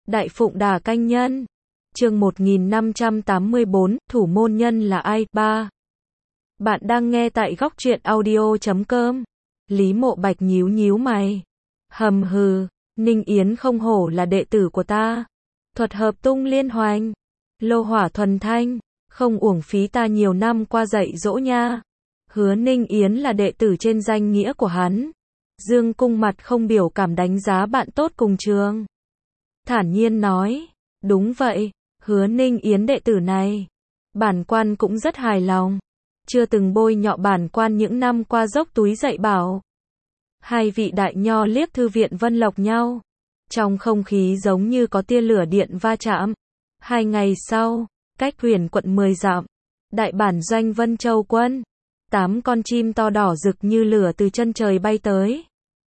Đại Phụng Đà Canh Nhân. Chương 1584, thủ môn nhân là ai? 3. Bạn đang nghe tại góc truyện audio.com. Lý Mộ Bạch nhíu nhíu mày. Hầm hừ, Ninh Yến không hổ là đệ tử của ta. Thuật hợp tung liên hoành, lô hỏa thuần thanh, không uổng phí ta nhiều năm qua dạy dỗ nha. Hứa Ninh Yến là đệ tử trên danh nghĩa của hắn. Dương Cung mặt không biểu cảm đánh giá bạn tốt cùng trường. Thản nhiên nói, đúng vậy, Hứa Ninh Yến đệ tử này, bản quan cũng rất hài lòng. Chưa từng bôi nhọ bản quan những năm qua dốc túi dạy bảo. Hai vị đại nho liếc thư viện Vân Lộc nhau. Trong không khí giống như có tia lửa điện va chạm. 2 ngày sau, cách Huyền quận 10 dặm, đại bản doanh Vân Châu quân, 8 con chim to đỏ rực như lửa từ chân trời bay tới.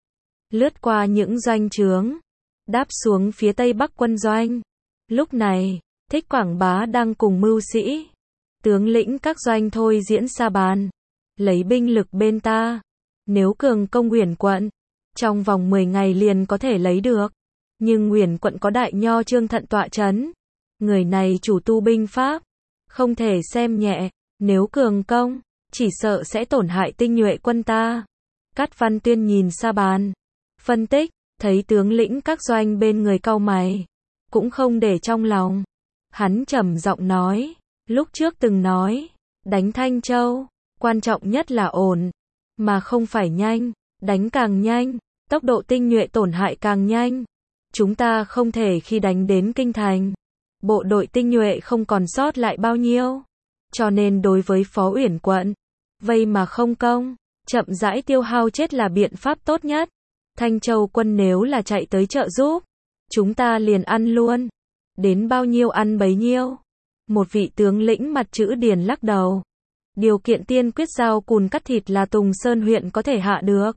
Lướt qua những doanh trướng, đáp xuống phía tây bắc quân doanh. Lúc này, Thích Quảng Bá đang cùng mưu sĩ, tướng lĩnh các doanh thôi diễn sa bàn. Lấy binh lực bên ta, nếu cường công Huyền quận, trong vòng 10 ngày liền có thể lấy được. Nhưng Huyền quận có đại nho Trương Thận tọa trấn. Người này chủ tu binh pháp, không thể xem nhẹ, nếu cường công, chỉ sợ sẽ tổn hại tinh nhuệ quân ta. Cát Văn Tuyên nhìn sa bàn, phân tích, thấy tướng lĩnh các doanh bên người cau mày, cũng không để trong lòng. Hắn trầm giọng nói, lúc trước từng nói, đánh Thanh Châu, quan trọng nhất là ổn, mà không phải nhanh, đánh càng nhanh, tốc độ tinh nhuệ tổn hại càng nhanh. Chúng ta không thể khi đánh đến kinh thành, bộ đội tinh nhuệ không còn sót lại bao nhiêu. Cho nên đối với Phó Uyển quận, vây mà không công, chậm rãi tiêu hao chết là biện pháp tốt nhất. Thanh Châu quân nếu là chạy tới trợ giúp, chúng ta liền ăn luôn. Đến bao nhiêu ăn bấy nhiêu. Một vị tướng lĩnh mặt chữ Điền lắc đầu. Điều kiện tiên quyết dao cùn cắt thịt là Tùng Sơn huyện có thể hạ được.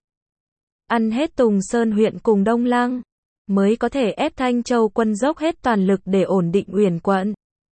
Ăn hết Tùng Sơn huyện cùng Đông Lăng, mới có thể ép Thanh Châu quân dốc hết toàn lực để ổn định Uyển quận.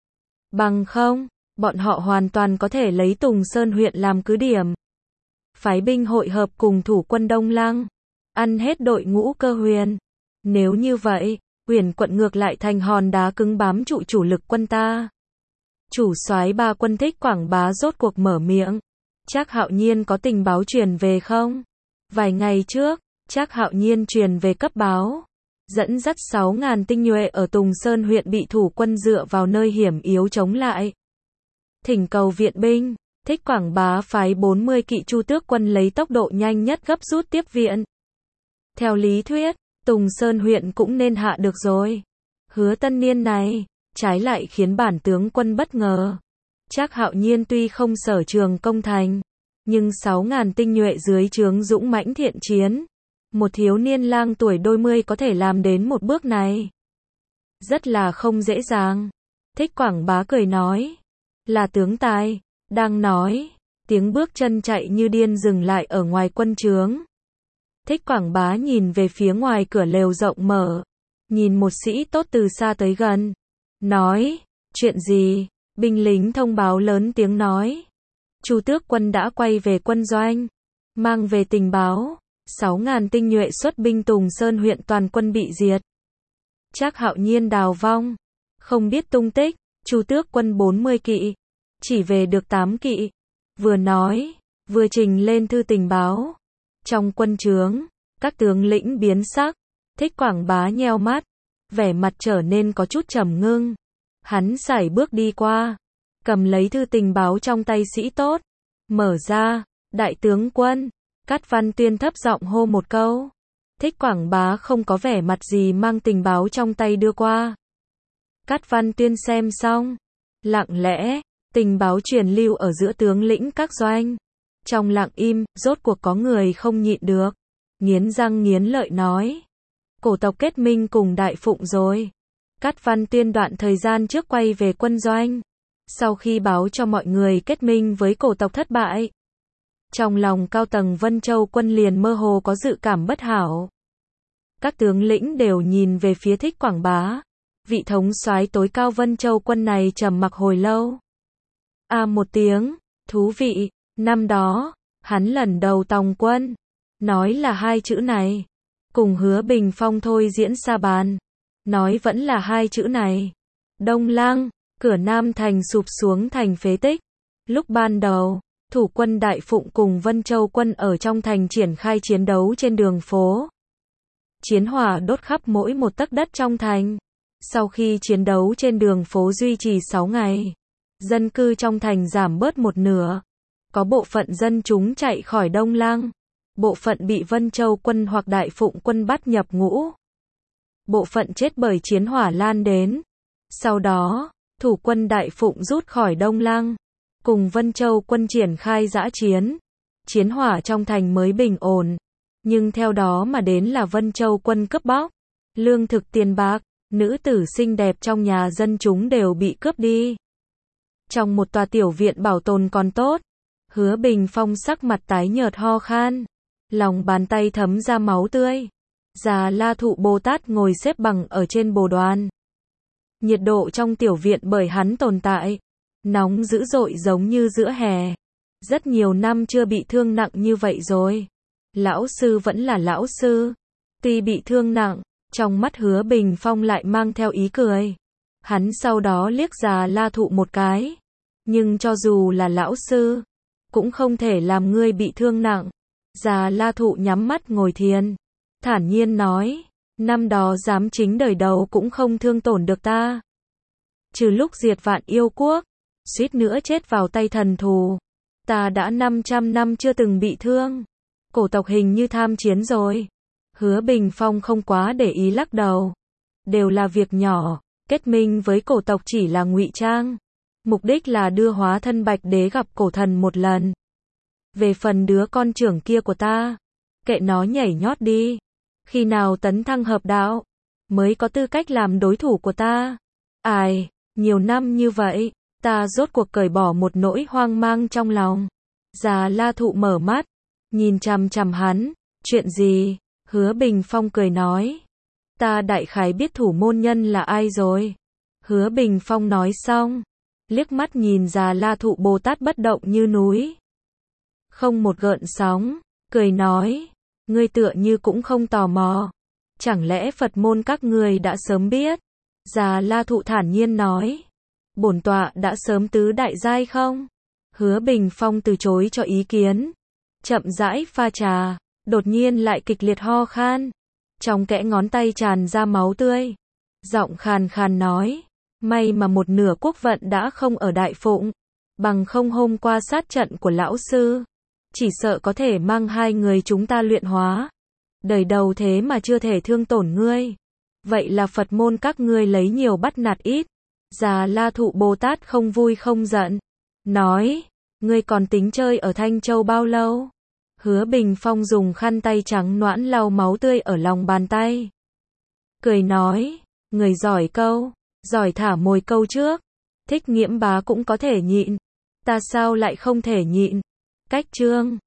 Bằng không, bọn họ hoàn toàn có thể lấy Tùng Sơn huyện làm cứ điểm. Phái binh hội hợp cùng thủ quân Đông Lăng, ăn hết đội ngũ Cơ Huyền. Nếu như vậy, Uyển quận ngược lại thành hòn đá cứng bám trụ chủ lực quân ta. Chủ soái ba quân Thích Quảng Bá rốt cuộc mở miệng. Trác Hạo Nhiên có tình báo truyền về không? Vài ngày trước, Trác Hạo Nhiên truyền về cấp báo, dẫn dắt 6.000 tinh nhuệ ở Tùng Sơn huyện bị thủ quân dựa vào nơi hiểm yếu chống lại. Thỉnh cầu viện binh, Thích Quảng Bá phái 40 kỵ Chu Tước quân lấy tốc độ nhanh nhất gấp rút tiếp viện. Theo lý thuyết, Tùng Sơn huyện cũng nên hạ được rồi. Hứa Tân Niên này, trái lại khiến bản tướng quân bất ngờ. Trác Hạo Nhiên tuy không sở trường công thành, nhưng 6.000 tinh nhuệ dưới trướng dũng mãnh thiện chiến. Một thiếu niên lang tuổi đôi mươi có thể làm đến một bước này. Rất là không dễ dàng. Thích Quảng Bá cười nói. Là tướng tài. Đang nói, tiếng bước chân chạy như điên dừng lại ở ngoài quân trướng. Thích Quảng Bá nhìn về phía ngoài cửa lều rộng mở. Nhìn một sĩ tốt từ xa tới gần. Nói, chuyện gì? Binh lính thông báo lớn tiếng nói. Chu Tước quân đã quay về quân doanh. Mang về tình báo. 6.000 tinh nhuệ xuất binh Tùng Sơn huyện toàn quân bị diệt. Trác Hạo Nhiên đào vong. Không biết tung tích. Chu Tước quân 40 kỵ. Chỉ về được 8 kỵ. Vừa nói, vừa trình lên thư tình báo. Trong quân trướng, các tướng lĩnh biến sắc. Thích Quảng Bá nheo mắt. Vẻ mặt trở nên có chút trầm ngưng. Hắn sải bước đi qua. Cầm lấy thư tình báo trong tay sĩ tốt. Mở ra, đại tướng quân. Cát Văn Tuyên thấp giọng hô một câu. Thích Quảng Bá không có vẻ mặt gì mang tình báo trong tay đưa qua. Cát Văn Tuyên xem xong. Lặng lẽ, tình báo truyền lưu ở giữa tướng lĩnh các doanh. Trong lặng im, rốt cuộc có người không nhịn được. Nghiến răng nghiến lợi nói. Cổ tộc kết minh cùng Đại Phụng rồi. Cát Văn Tuyên đoạn thời gian trước quay về quân doanh. Sau khi báo cho mọi người kết minh với cổ tộc thất bại. Trong lòng cao tầng Vân Châu quân liền mơ hồ có dự cảm bất hảo. Các tướng lĩnh đều nhìn về phía Thích Quảng Bá. Vị thống soái tối cao Vân Châu quân này trầm mặc hồi lâu. Một tiếng, thú vị, năm đó, hắn lần đầu tòng quân. Nói là 2 chữ này. Cùng Hứa Bình Phong thôi diễn sa bàn. nói vẫn là hai chữ này. Đông Lăng, cửa Nam thành sụp xuống thành phế tích. Lúc ban đầu, thủ quân Đại Phụng cùng Vân Châu quân ở trong thành triển khai chiến đấu trên đường phố. Chiến hỏa đốt khắp mỗi một tấc đất trong thành. Sau khi chiến đấu trên đường phố duy trì 6 ngày, dân cư trong thành giảm bớt một nửa. Có bộ phận dân chúng chạy khỏi Đông Lăng, bộ phận bị Vân Châu quân hoặc Đại Phụng quân bắt nhập ngũ. Bộ phận chết bởi chiến hỏa lan đến. Sau đó, thủ quân Đại Phụng rút khỏi Đông Lăng, cùng Vân Châu quân triển khai dã chiến. Chiến hỏa trong thành mới bình ổn, nhưng theo đó mà đến là Vân Châu quân cướp bóc, lương thực tiền bạc, nữ tử xinh đẹp trong nhà dân chúng đều bị cướp đi. Trong một tòa tiểu viện bảo tồn còn tốt, Hứa Bình Phong sắc mặt tái nhợt ho khan, lòng bàn tay thấm ra máu tươi. Già La Thụ Bồ Tát ngồi xếp bằng ở trên bồ đoàn. Nhiệt độ trong tiểu viện bởi hắn tồn tại, nóng dữ dội giống như giữa hè. Rất nhiều năm chưa bị thương nặng như vậy rồi. Lão sư vẫn là lão sư. Tuy bị thương nặng, trong mắt Hứa Bình Phong lại mang theo ý cười. Hắn sau đó liếc Già La Thụ một cái. Nhưng cho dù là lão sư, cũng không thể làm ngươi bị thương nặng. Già La Thụ nhắm mắt ngồi thiền, thản nhiên nói, năm đó giám chính đời đầu cũng không thương tổn được ta. Trừ lúc diệt Vạn Yêu Quốc, suýt nữa chết vào tay thần thù, ta đã 500 năm chưa từng bị thương. Cổ tộc hình như tham chiến rồi. Hứa Bình Phong không quá để ý lắc đầu. Đều là việc nhỏ, kết minh với cổ tộc chỉ là ngụy trang. Mục đích là đưa hóa thân Bạch Đế gặp cổ thần một lần. Về phần đứa con trưởng kia của ta, kệ nó nhảy nhót đi. Khi nào tấn thăng hợp đạo, mới có tư cách làm đối thủ của ta. Ai, nhiều năm như vậy, ta rốt cuộc cởi bỏ một nỗi hoang mang trong lòng. Già La Thụ mở mắt, nhìn chằm chằm hắn, chuyện gì? Hứa Bình Phong cười nói, ta đại khái biết thủ môn nhân là ai rồi. Hứa Bình Phong nói xong, liếc mắt nhìn Già La Thụ Bồ Tát bất động như núi, không một gợn sóng, cười nói, ngươi tựa như cũng không tò mò. Chẳng lẽ Phật môn các ngươi đã sớm biết? Già La Thụ thản nhiên nói, bổn tọa đã sớm tứ đại giai không? Hứa Bình Phong từ chối cho ý kiến, chậm rãi pha trà, đột nhiên lại kịch liệt ho khan, trong kẽ ngón tay tràn ra máu tươi. Giọng khàn khàn nói, may mà một nửa quốc vận đã không ở Đại Phụng, bằng không hôm qua sát trận của lão sư, chỉ sợ có thể mang hai người chúng ta luyện hóa. Đời đầu thế mà chưa thể thương tổn ngươi. Vậy là Phật môn các ngươi lấy nhiều bắt nạt ít. Già La Thụ Bồ Tát không vui không giận, nói, ngươi còn tính chơi ở Thanh Châu bao lâu? Hứa Bình Phong dùng khăn tay trắng nõn lau máu tươi ở lòng bàn tay, cười nói, người giỏi câu, giỏi thả mồi câu trước. Thích Nghiễm Bá cũng có thể nhịn, ta sao lại không thể nhịn? Cách chương